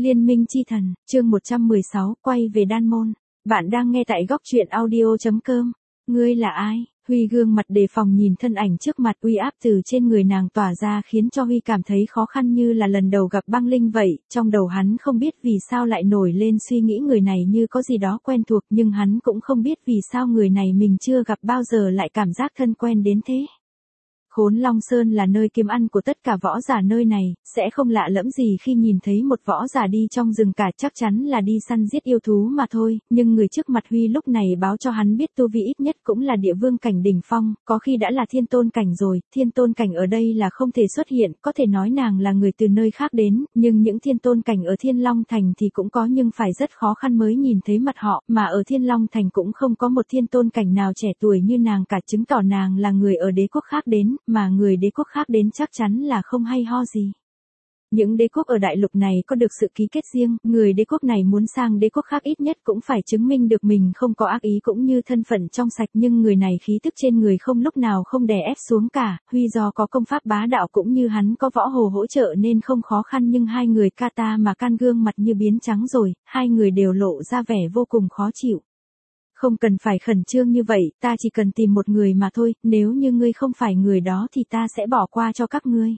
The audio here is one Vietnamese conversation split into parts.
Liên minh chi thần, chương 116, quay về đan môn. Bạn đang nghe tại góc truyện audio.com. Ngươi là ai? Huy gương mặt đề phòng nhìn thân ảnh trước mặt, uy áp từ trên người nàng tỏa ra khiến cho Huy cảm thấy khó khăn như là lần đầu gặp băng linh vậy. Trong đầu hắn không biết vì sao lại nổi lên suy nghĩ người này như có gì đó quen thuộc, nhưng hắn cũng không biết vì sao người này mình chưa gặp bao giờ lại cảm giác thân quen đến thế. Khốn Long Sơn là nơi kiếm ăn của tất cả võ giả nơi này, sẽ không lạ lẫm gì khi nhìn thấy một võ giả đi trong rừng cả, chắc chắn là đi săn giết yêu thú mà thôi, nhưng người trước mặt Huy lúc này báo cho hắn biết tu vi ít nhất cũng là địa vương cảnh đỉnh phong, có khi đã là thiên tôn cảnh rồi. Thiên tôn cảnh ở đây là không thể xuất hiện, có thể nói nàng là người từ nơi khác đến, nhưng những thiên tôn cảnh ở Thiên Long Thành thì cũng có, nhưng phải rất khó khăn mới nhìn thấy mặt họ, mà ở Thiên Long Thành cũng không có một thiên tôn cảnh nào trẻ tuổi như nàng cả, chứng tỏ nàng là người ở đế quốc khác đến, mà người đế quốc khác đến chắc chắn là không hay ho gì. Những đế quốc ở đại lục này có được sự ký kết riêng, người đế quốc này muốn sang đế quốc khác ít nhất cũng phải chứng minh được mình không có ác ý cũng như thân phận trong sạch, nhưng người này khí tức trên người không lúc nào không đè ép xuống cả. Huy do có công pháp bá đạo cũng như hắn có võ hồ hỗ trợ nên không khó khăn, nhưng hai người Kata mà Can gương mặt như biến trắng rồi, hai người đều lộ ra vẻ vô cùng khó chịu. Không cần phải khẩn trương như vậy, ta chỉ cần tìm một người mà thôi, nếu như ngươi không phải người đó thì ta sẽ bỏ qua cho các ngươi.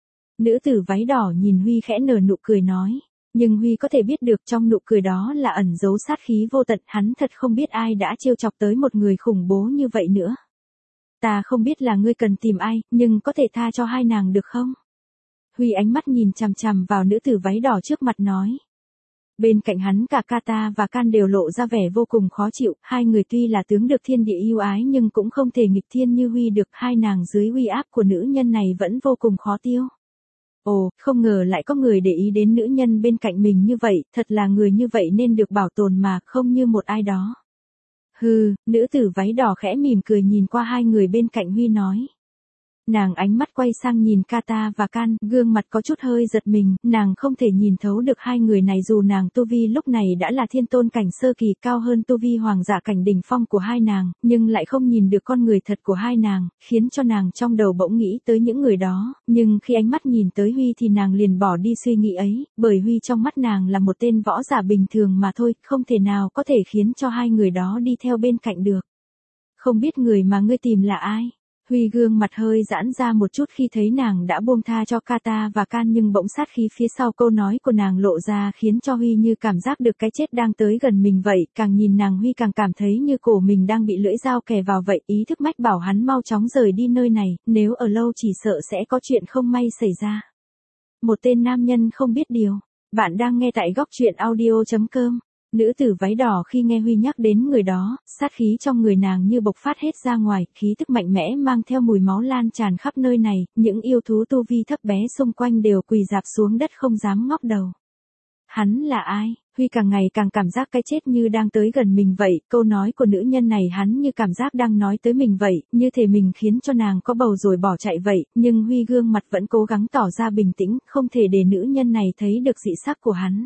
Nữ tử váy đỏ nhìn Huy khẽ nở nụ cười nói, nhưng Huy có thể biết được trong nụ cười đó là ẩn giấu sát khí vô tận, hắn thật không biết ai đã trêu chọc tới một người khủng bố như vậy nữa. Ta không biết là ngươi cần tìm ai, nhưng có thể tha cho hai nàng được không? Huy ánh mắt nhìn chằm chằm vào nữ tử váy đỏ trước mặt nói. Bên cạnh hắn cả Kata và Can đều lộ ra vẻ vô cùng khó chịu, hai người tuy là tướng được thiên địa yêu ái nhưng cũng không thể nghịch thiên như Huy được, hai nàng dưới uy áp của nữ nhân này vẫn vô cùng khó tiêu. Ồ, không ngờ lại có người để ý đến nữ nhân bên cạnh mình như vậy, thật là người như vậy nên được bảo tồn mà, không như một ai đó. Hừ, nữ tử váy đỏ khẽ mỉm cười nhìn qua hai người bên cạnh Huy nói. Nàng ánh mắt quay sang nhìn Kata và Can, gương mặt có chút hơi giật mình, nàng không thể nhìn thấu được hai người này dù nàng tu vi lúc này đã là thiên tôn cảnh sơ kỳ, cao hơn tu vi hoàng giả cảnh đỉnh phong của hai nàng, nhưng lại không nhìn được con người thật của hai nàng, khiến cho nàng trong đầu bỗng nghĩ tới những người đó, nhưng khi ánh mắt nhìn tới Huy thì nàng liền bỏ đi suy nghĩ ấy, bởi Huy trong mắt nàng là một tên võ giả bình thường mà thôi, không thể nào có thể khiến cho hai người đó đi theo bên cạnh được. Không biết người mà ngươi tìm là ai? Huy gương mặt hơi giãn ra một chút khi thấy nàng đã buông tha cho Kata và Can, nhưng bỗng sát khí phía sau câu nói của nàng lộ ra khiến cho Huy như cảm giác được cái chết đang tới gần mình vậy, càng nhìn nàng Huy càng cảm thấy như cổ mình đang bị lưỡi dao kề vào vậy, ý thức mách bảo hắn mau chóng rời đi nơi này, nếu ở lâu chỉ sợ sẽ có chuyện không may xảy ra. Một tên nam nhân không biết điều. Bạn đang nghe tại góc truyện audio.com. Nữ tử váy đỏ khi nghe Huy nhắc đến người đó, sát khí trong người nàng như bộc phát hết ra ngoài, khí tức mạnh mẽ mang theo mùi máu lan tràn khắp nơi này, những yêu thú tu vi thấp bé xung quanh đều quỳ rạp xuống đất không dám ngóc đầu. Hắn là ai? Huy càng ngày càng cảm giác cái chết như đang tới gần mình vậy, câu nói của nữ nhân này hắn như cảm giác đang nói tới mình vậy, như thể mình khiến cho nàng có bầu rồi bỏ chạy vậy, nhưng Huy gương mặt vẫn cố gắng tỏ ra bình tĩnh, không thể để nữ nhân này thấy được dị sắc của hắn.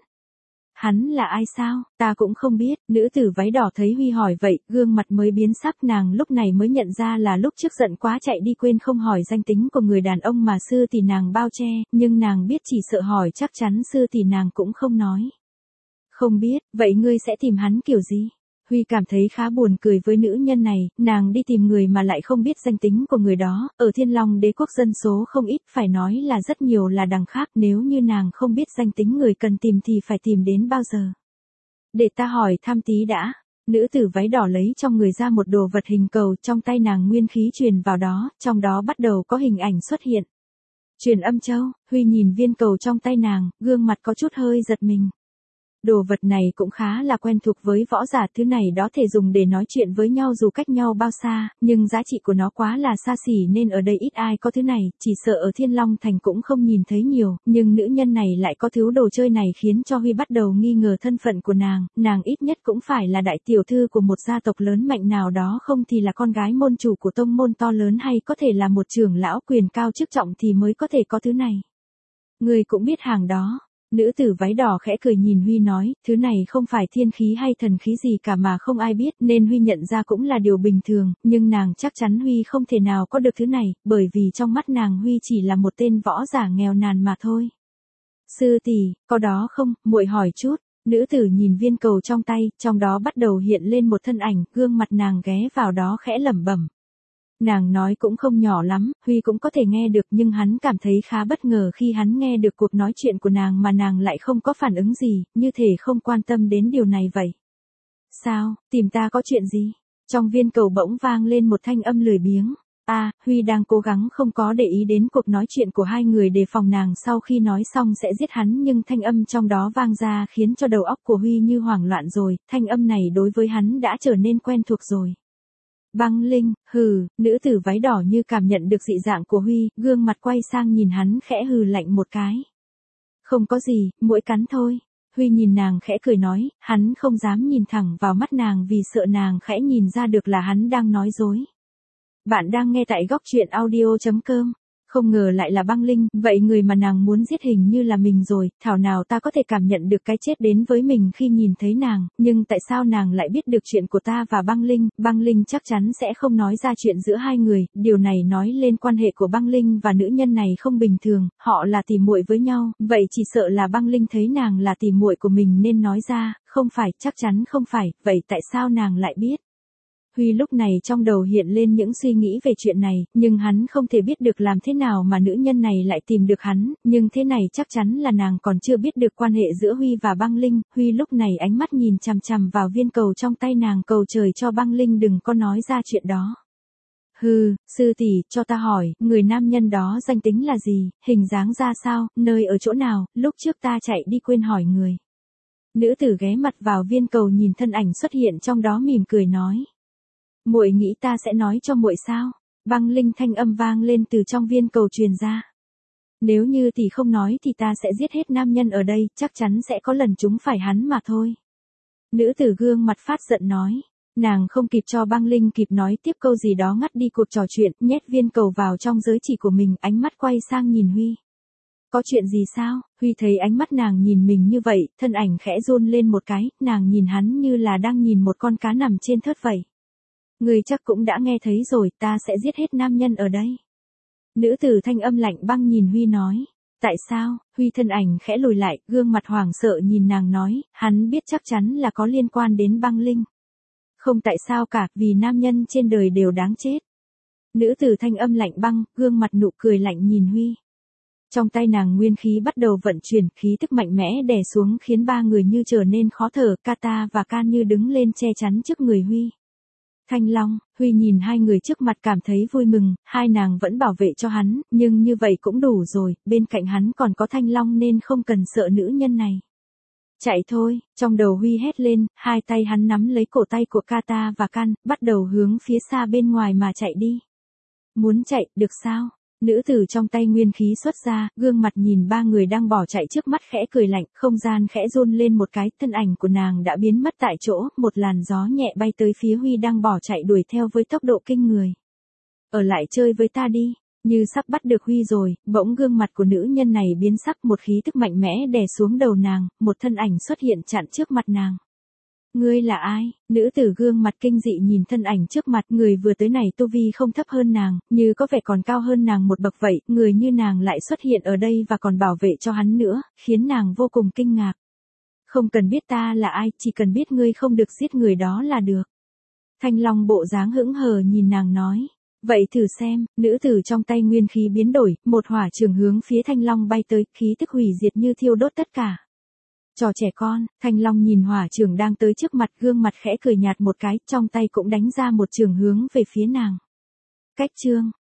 Hắn là ai sao? Ta cũng không biết. Nữ tử váy đỏ thấy Huy hỏi vậy, gương mặt mới biến sắc, nàng lúc này mới nhận ra là lúc trước giận quá chạy đi quên không hỏi danh tính của người đàn ông mà sư tỷ nàng bao che, nhưng nàng biết chỉ sợ hỏi chắc chắn sư tỷ nàng cũng không nói. Không biết, vậy ngươi sẽ tìm hắn kiểu gì? Huy cảm thấy khá buồn cười với nữ nhân này, nàng đi tìm người mà lại không biết danh tính của người đó, ở Thiên Long đế quốc dân số không ít, phải nói là rất nhiều là đằng khác, nếu như nàng không biết danh tính người cần tìm thì phải tìm đến bao giờ. Để ta hỏi thăm tí đã. Nữ tử váy đỏ lấy trong người ra một đồ vật hình cầu, trong tay nàng nguyên khí truyền vào đó, trong đó bắt đầu có hình ảnh xuất hiện. Truyền âm châu. Huy nhìn viên cầu trong tay nàng, gương mặt có chút hơi giật mình. Đồ vật này cũng khá là quen thuộc với võ giả, thứ này đó thể dùng để nói chuyện với nhau dù cách nhau bao xa, nhưng giá trị của nó quá là xa xỉ nên ở đây ít ai có thứ này, chỉ sợ ở Thiên Long Thành cũng không nhìn thấy nhiều, nhưng nữ nhân này lại có thứ đồ chơi này khiến cho Huy bắt đầu nghi ngờ thân phận của nàng ít nhất cũng phải là đại tiểu thư của một gia tộc lớn mạnh nào đó, không thì là con gái môn chủ của tông môn to lớn, hay có thể là một trưởng lão quyền cao chức trọng thì mới có thể có thứ này. Người cũng biết hàng đó. Nữ tử váy đỏ khẽ cười nhìn Huy nói, thứ này không phải thiên khí hay thần khí gì cả mà không ai biết, nên Huy nhận ra cũng là điều bình thường, nhưng nàng chắc chắn Huy không thể nào có được thứ này, bởi vì trong mắt nàng Huy chỉ là một tên võ giả nghèo nàn mà thôi. Sư tỷ, có đó không, muội hỏi chút. Nữ tử nhìn viên cầu trong tay, trong đó bắt đầu hiện lên một thân ảnh, gương mặt nàng ghé vào đó khẽ lẩm bẩm. Nàng nói cũng không nhỏ lắm, Huy cũng có thể nghe được nhưng hắn cảm thấy khá bất ngờ khi hắn nghe được cuộc nói chuyện của nàng mà nàng lại không có phản ứng gì, như thể không quan tâm đến điều này vậy. Sao, tìm ta có chuyện gì? Trong viên cầu bỗng vang lên một thanh âm lười biếng. Huy đang cố gắng không có để ý đến cuộc nói chuyện của hai người đề phòng nàng sau khi nói xong sẽ giết hắn nhưng thanh âm trong đó vang ra khiến cho đầu óc của Huy như hoảng loạn rồi, thanh âm này đối với hắn đã trở nên quen thuộc rồi. Băng Linh, nữ tử váy đỏ như cảm nhận được dị dạng của Huy, gương mặt quay sang nhìn hắn khẽ hừ lạnh một cái. Không có gì, muỗi cắn thôi. Huy nhìn nàng khẽ cười nói, hắn không dám nhìn thẳng vào mắt nàng vì sợ nàng khẽ nhìn ra được là hắn đang nói dối. Bạn đang nghe tại góc truyện audio.com. Không ngờ lại là Băng Linh, vậy người mà nàng muốn giết hình như là mình rồi, thảo nào ta có thể cảm nhận được cái chết đến với mình khi nhìn thấy nàng, nhưng tại sao nàng lại biết được chuyện của ta và Băng Linh chắc chắn sẽ không nói ra chuyện giữa hai người, điều này nói lên quan hệ của Băng Linh và nữ nhân này không bình thường, họ là tỉ muội với nhau, vậy chỉ sợ là Băng Linh thấy nàng là tỉ muội của mình nên nói ra, không phải, chắc chắn không phải, vậy tại sao nàng lại biết? Huy lúc này trong đầu hiện lên những suy nghĩ về chuyện này, nhưng hắn không thể biết được làm thế nào mà nữ nhân này lại tìm được hắn, nhưng thế này chắc chắn là nàng còn chưa biết được quan hệ giữa Huy và Băng Linh. Huy lúc này ánh mắt nhìn chằm chằm vào viên cầu trong tay nàng, cầu trời cho Băng Linh đừng có nói ra chuyện đó. Sư tỷ, cho ta hỏi, người nam nhân đó danh tính là gì, hình dáng ra sao, nơi ở chỗ nào, lúc trước ta chạy đi quên hỏi người. Nữ tử ghé mặt vào viên cầu nhìn thân ảnh xuất hiện trong đó mỉm cười nói. Muội nghĩ ta sẽ nói cho muội sao? Băng Linh thanh âm vang lên từ trong viên cầu truyền ra. Nếu như tỷ không nói thì ta sẽ giết hết nam nhân ở đây, chắc chắn sẽ có lần chúng phải hắn mà thôi. Nữ tử gương mặt phát giận nói. Nàng không kịp cho Băng Linh kịp nói tiếp câu gì đó ngắt đi cuộc trò chuyện, nhét viên cầu vào trong giới chỉ của mình, ánh mắt quay sang nhìn Huy. Có chuyện gì sao? Huy thấy ánh mắt nàng nhìn mình như vậy, thân ảnh khẽ run lên một cái, nàng nhìn hắn như là đang nhìn một con cá nằm trên thớt vậy. Người chắc cũng đã nghe thấy rồi, ta sẽ giết hết nam nhân ở đây. Nữ tử thanh âm lạnh băng nhìn Huy nói. Tại sao? Huy thân ảnh khẽ lùi lại, gương mặt hoảng sợ nhìn nàng nói, hắn biết chắc chắn là có liên quan đến Băng Linh. Không tại sao cả, vì nam nhân trên đời đều đáng chết. Nữ tử thanh âm lạnh băng, gương mặt nụ cười lạnh nhìn Huy. Trong tay nàng nguyên khí bắt đầu vận chuyển, khí tức mạnh mẽ đè xuống khiến ba người như trở nên khó thở, Kata và Can như đứng lên che chắn trước người Huy. Thanh Long, Huy nhìn hai người trước mặt cảm thấy vui mừng, hai nàng vẫn bảo vệ cho hắn, nhưng như vậy cũng đủ rồi, bên cạnh hắn còn có Thanh Long nên không cần sợ nữ nhân này. Chạy thôi, trong đầu Huy hét lên, hai tay hắn nắm lấy cổ tay của Kata và Can, bắt đầu hướng phía xa bên ngoài mà chạy đi. Muốn chạy, được sao? Nữ tử trong tay nguyên khí xuất ra, gương mặt nhìn ba người đang bỏ chạy trước mắt khẽ cười lạnh, không gian khẽ run lên một cái, thân ảnh của nàng đã biến mất tại chỗ, một làn gió nhẹ bay tới phía Huy đang bỏ chạy đuổi theo với tốc độ kinh người. Ở lại chơi với ta đi, như sắp bắt được Huy rồi, bỗng gương mặt của nữ nhân này biến sắc, một khí tức mạnh mẽ đè xuống đầu nàng, một thân ảnh xuất hiện chặn trước mặt nàng. Ngươi là ai? Nữ tử gương mặt kinh dị nhìn thân ảnh trước mặt, người vừa tới này tu vi không thấp hơn nàng, như có vẻ còn cao hơn nàng một bậc vậy, người như nàng lại xuất hiện ở đây và còn bảo vệ cho hắn nữa, khiến nàng vô cùng kinh ngạc. Không cần biết ta là ai, chỉ cần biết ngươi không được giết người đó là được. Thanh Long bộ dáng hững hờ nhìn nàng nói. Vậy thử xem, nữ tử trong tay nguyên khí biến đổi, một hỏa trường hướng phía Thanh Long bay tới, khí tức hủy diệt như thiêu đốt tất cả. Trò trẻ con, Thanh Long nhìn hỏa trường đang tới trước mặt, gương mặt khẽ cười nhạt một cái, trong tay cũng đánh ra một trường hướng về phía nàng. Cách chương,